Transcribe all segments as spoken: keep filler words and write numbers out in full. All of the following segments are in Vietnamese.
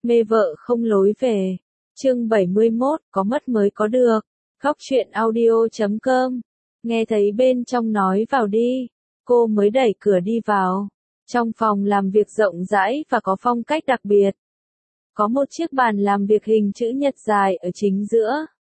Mê vợ không lối về. Chương bảy mươi mốt, có mất mới có được. Góc truyện audio chấm com. Nghe thấy bên trong nói vào đi. Cô mới đẩy cửa đi vào. Trong phòng làm việc rộng rãi và có phong cách đặc biệt. Có một chiếc bàn làm việc hình chữ nhật dài ở chính giữa.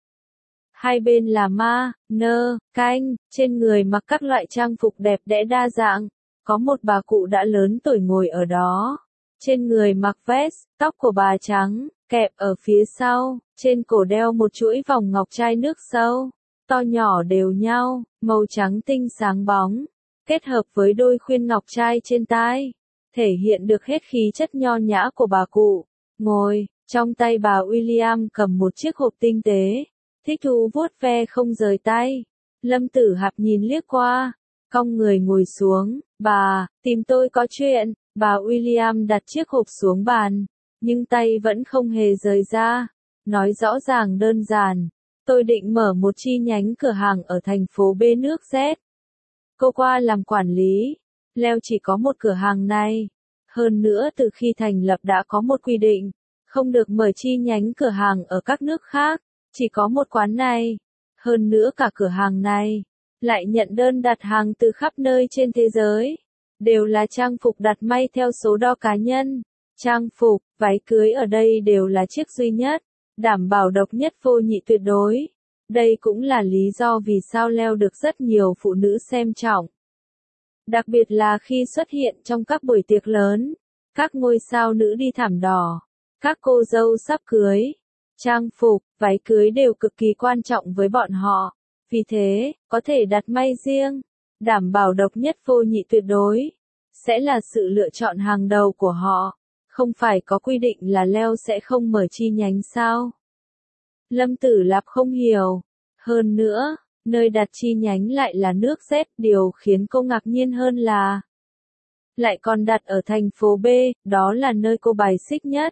Hai bên là ma, nơ, canh, trên người mặc các loại trang phục đẹp đẽ đa dạng. Có một bà cụ đã lớn tuổi ngồi ở đó. Trên người mặc vest, tóc của bà trắng, kẹp ở phía sau, trên cổ đeo một chuỗi vòng ngọc trai nước sâu, to nhỏ đều nhau, màu trắng tinh sáng bóng, kết hợp với đôi khuyên ngọc trai trên tai, thể hiện được hết khí chất nho nhã của bà cụ. Ngồi, trong tay bà William cầm một chiếc hộp tinh tế, thích thú vuốt ve không rời tay. Lâm Tử Hạp nhìn liếc qua, cong người ngồi xuống, bà, tìm tôi có chuyện. Bà William đặt chiếc hộp xuống bàn, nhưng tay vẫn không hề rời ra. Nói rõ ràng đơn giản, tôi định mở một chi nhánh cửa hàng ở thành phố B nước Z. Cô qua làm quản lý, Leo chỉ có một cửa hàng này. Hơn nữa từ khi thành lập đã có một quy định, không được mở chi nhánh cửa hàng ở các nước khác, chỉ có một quán này. Hơn nữa cả cửa hàng này, lại nhận đơn đặt hàng từ khắp nơi trên thế giới. Đều là trang phục đặt may theo số đo cá nhân. Trang phục, váy cưới ở đây đều là chiếc duy nhất, đảm bảo độc nhất vô nhị tuyệt đối. Đây cũng là lý do vì sao Leo được rất nhiều phụ nữ xem trọng. Đặc biệt là khi xuất hiện trong các buổi tiệc lớn, các ngôi sao nữ đi thảm đỏ, các cô dâu sắp cưới. Trang phục, váy cưới đều cực kỳ quan trọng với bọn họ. Vì thế, có thể đặt may riêng, đảm bảo độc nhất vô nhị tuyệt đối, sẽ là sự lựa chọn hàng đầu của họ. Không phải có quy định là Leo sẽ không mở chi nhánh sao? Lâm Tử Lạp không hiểu. Hơn nữa, nơi đặt chi nhánh lại là nước Z, điều khiến cô ngạc nhiên hơn là lại còn đặt ở thành phố B, đó là nơi cô bài xích nhất.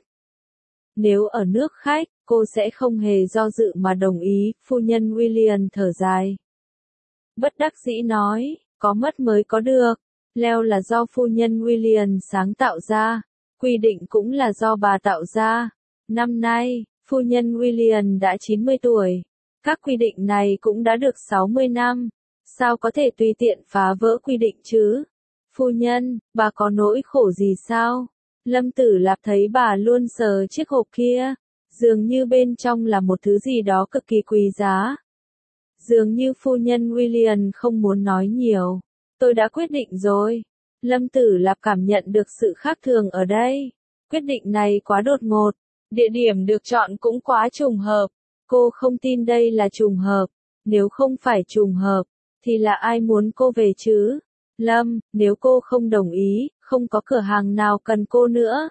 Nếu ở nước khách, cô sẽ không hề do dự mà đồng ý, phu nhân William thở dài. Bất đắc dĩ nói, có mất mới có được. Leo là do phu nhân William sáng tạo ra, quy định cũng là do bà tạo ra. Năm nay, phu nhân William đã chín mươi tuổi. Các quy định này cũng đã được sáu mươi năm. Sao có thể tùy tiện phá vỡ quy định chứ? Phu nhân, bà có nỗi khổ gì sao? Lâm Tử Lạp thấy bà luôn sờ chiếc hộp kia, dường như bên trong là một thứ gì đó cực kỳ quý giá. Dường như phu nhân William không muốn nói nhiều. Tôi đã quyết định rồi. Lâm Tử Lạp cảm nhận được sự khác thường ở đây. Quyết định này quá đột ngột. Địa điểm được chọn cũng quá trùng hợp. Cô không tin đây là trùng hợp. Nếu không phải trùng hợp, thì là ai muốn cô về chứ? Lâm, nếu cô không đồng ý, không có cửa hàng nào cần cô nữa.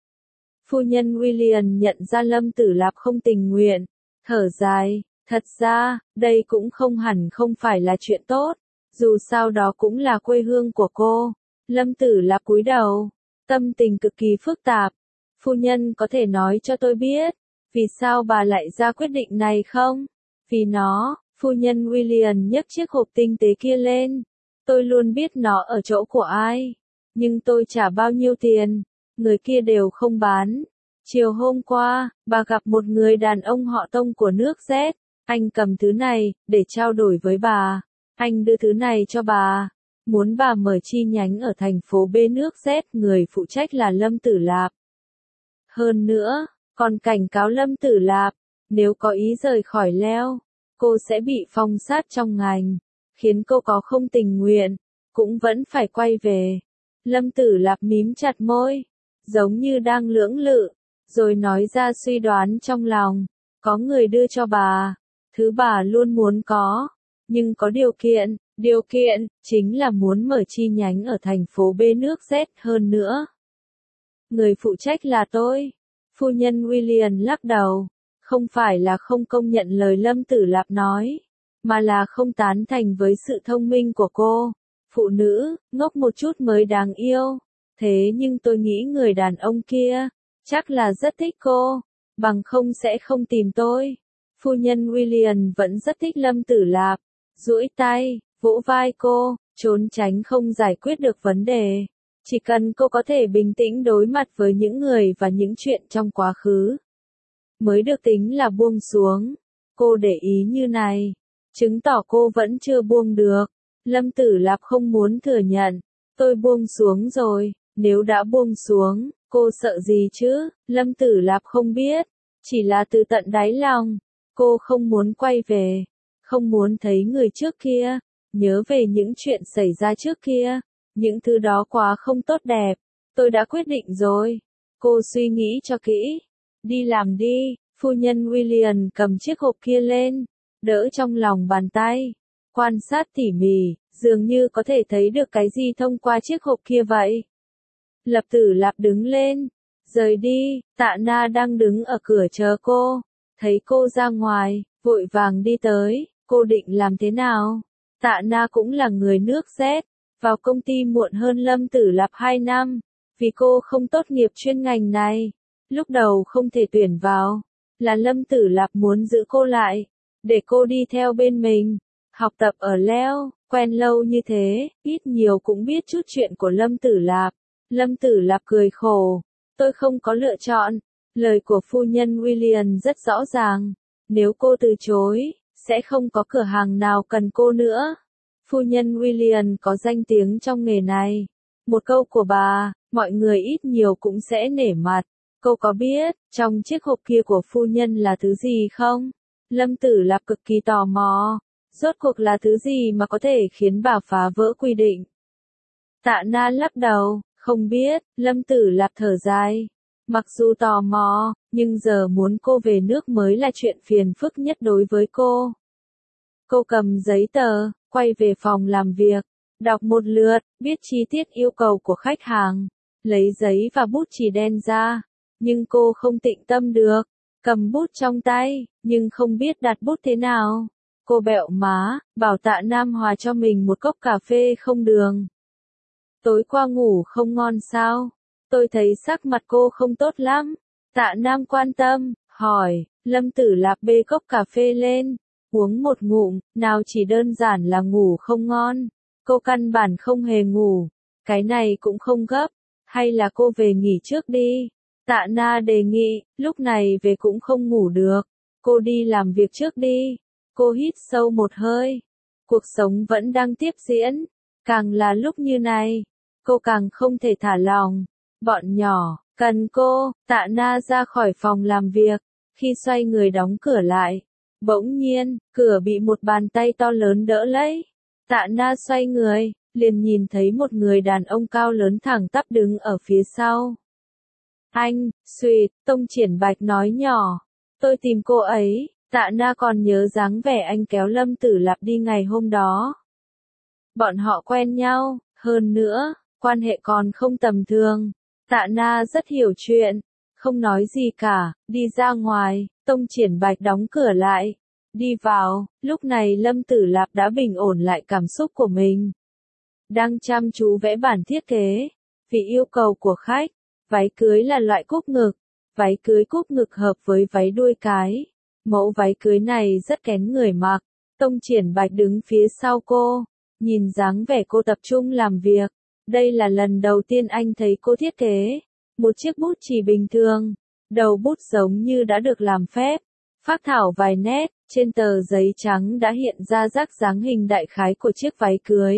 Phu nhân William nhận ra Lâm Tử Lạp không tình nguyện. Thở dài, thật ra, đây cũng không hẳn không phải là chuyện tốt. Dù sao đó cũng là quê hương của cô. Lâm Tử Lạp cúi đầu, tâm tình cực kỳ phức tạp. Phu nhân có thể nói cho tôi biết, vì sao bà lại ra quyết định này không? Vì nó, phu nhân William nhấc chiếc hộp tinh tế kia lên. Tôi luôn biết nó ở chỗ của ai. Nhưng tôi trả bao nhiêu tiền, người kia đều không bán. Chiều hôm qua, bà gặp một người đàn ông họ Tông của nước Z. Anh cầm thứ này, để trao đổi với bà. Anh đưa thứ này cho bà, muốn bà mở chi nhánh ở thành phố B nước Z, người phụ trách là Lâm Tử Lạp. Hơn nữa, còn cảnh cáo Lâm Tử Lạp, nếu có ý rời khỏi Leo, cô sẽ bị phong sát trong ngành, khiến cô có không tình nguyện, cũng vẫn phải quay về. Lâm Tử Lạp mím chặt môi, giống như đang lưỡng lự, rồi nói ra suy đoán trong lòng, có người đưa cho bà, thứ bà luôn muốn có. Nhưng có điều kiện, điều kiện, chính là muốn mở chi nhánh ở thành phố B nước Z hơn nữa. Người phụ trách là tôi. Phu nhân William lắc đầu, không phải là không công nhận lời Lâm Tử Lạp nói, mà là không tán thành với sự thông minh của cô. Phụ nữ, ngốc một chút mới đáng yêu. Thế nhưng tôi nghĩ người đàn ông kia, chắc là rất thích cô, bằng không sẽ không tìm tôi. Phu nhân William vẫn rất thích Lâm Tử Lạp. Duỗi tay, vỗ vai cô, trốn tránh không giải quyết được vấn đề. Chỉ cần cô có thể bình tĩnh đối mặt với những người và những chuyện trong quá khứ, mới được tính là buông xuống. Cô để ý như này, chứng tỏ cô vẫn chưa buông được. Lâm Tử Lạp không muốn thừa nhận. Tôi buông xuống rồi, nếu đã buông xuống, cô sợ gì chứ? Lâm Tử Lạp không biết, chỉ là từ tận đáy lòng, cô không muốn quay về, không muốn thấy người trước kia, nhớ về những chuyện xảy ra trước kia, những thứ đó quá không tốt đẹp. Tôi đã quyết định rồi. Cô suy nghĩ cho kỹ. Đi làm đi. Phu nhân William cầm chiếc hộp kia lên, đỡ trong lòng bàn tay, quan sát tỉ mỉ, dường như có thể thấy được cái gì thông qua chiếc hộp kia vậy. Lập Tử Lạp đứng lên, rời đi. Tạ Na đang đứng ở cửa chờ cô, thấy cô ra ngoài, vội vàng đi tới. Cô định làm thế nào? Tạ Na cũng là người nước Z, vào công ty muộn hơn Lâm Tử Lạp hai năm, vì cô không tốt nghiệp chuyên ngành này, lúc đầu không thể tuyển vào, là Lâm Tử Lạp muốn giữ cô lại, để cô đi theo bên mình, học tập ở Leo. Quen lâu như thế, ít nhiều cũng biết chút chuyện của Lâm Tử Lạp. Lâm Tử Lạp cười khổ, tôi không có lựa chọn. Lời của phu nhân William rất rõ ràng, nếu cô từ chối, sẽ không có cửa hàng nào cần cô nữa. Phu nhân William có danh tiếng trong nghề này. Một câu của bà, mọi người ít nhiều cũng sẽ nể mặt. Cô có biết, trong chiếc hộp kia của phu nhân là thứ gì không? Lâm Tử Lạp cực kỳ tò mò. Rốt cuộc là thứ gì mà có thể khiến bà phá vỡ quy định? Tạ Na lắc đầu, không biết. Lâm Tử Lạp thở dài. Mặc dù tò mò, nhưng giờ muốn cô về nước mới là chuyện phiền phức nhất đối với cô. Cô cầm giấy tờ, quay về phòng làm việc, đọc một lượt, biết chi tiết yêu cầu của khách hàng, lấy giấy và bút chì đen ra, nhưng cô không tĩnh tâm được, cầm bút trong tay, nhưng không biết đặt bút thế nào. Cô bẹo má, bảo Tạ Nam hòa cho mình một cốc cà phê không đường. Tối qua ngủ không ngon sao? Tôi thấy sắc mặt cô không tốt lắm. Tạ Nam quan tâm, hỏi. Lâm Tử Lạp bê cốc cà phê lên, uống một ngụm, nào chỉ đơn giản là ngủ không ngon. Cô căn bản không hề ngủ. Cái này cũng không gấp. Hay là cô về nghỉ trước đi. Tạ Na đề nghị, lúc này về cũng không ngủ được. Cô đi làm việc trước đi. Cô hít sâu một hơi. Cuộc sống vẫn đang tiếp diễn. Càng là lúc như này, cô càng không thể thả lòng. Bọn nhỏ, cần cô. Tạ Na ra khỏi phòng làm việc. Khi xoay người đóng cửa lại, bỗng nhiên, cửa bị một bàn tay to lớn đỡ lấy. Tạ Na xoay người, liền nhìn thấy một người đàn ông cao lớn thẳng tắp đứng ở phía sau. Anh, Sweet, Tông Triển Bạch nói nhỏ. Tôi tìm cô ấy. Tạ Na còn nhớ dáng vẻ anh kéo Lâm Tử Lạp đi ngày hôm đó. Bọn họ quen nhau, hơn nữa, quan hệ còn không tầm thường. Tạ Na rất hiểu chuyện, không nói gì cả, đi ra ngoài. Tông Triển Bạch đóng cửa lại, đi vào. Lúc này Lâm Tử Lạp đã bình ổn lại cảm xúc của mình, đang chăm chú vẽ bản thiết kế. Vì yêu cầu của khách, váy cưới là loại cúc ngực, váy cưới cúc ngực hợp với váy đuôi cái. Mẫu váy cưới này rất kén người mặc. Tông Triển Bạch đứng phía sau cô, nhìn dáng vẻ cô tập trung làm việc. Đây là lần đầu tiên anh thấy cô thiết kế một chiếc bút chì bình thường, đầu bút giống như đã được làm phép, phác thảo vài nét, trên tờ giấy trắng đã hiện ra rắc dáng hình đại khái của chiếc váy cưới.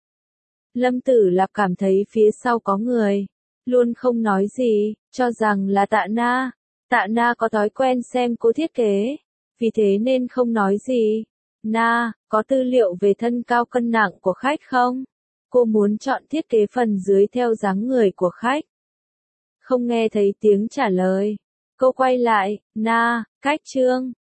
Lâm Tử Lạp cảm thấy phía sau có người, luôn không nói gì, cho rằng là Tạ Na. Tạ Na có thói quen xem cô thiết kế, vì thế nên không nói gì. Na, có tư liệu về thân cao cân nặng của khách không? Cô muốn chọn thiết kế phần dưới theo dáng người của khách. Không nghe thấy tiếng trả lời. Cô quay lại, Na, cách chương.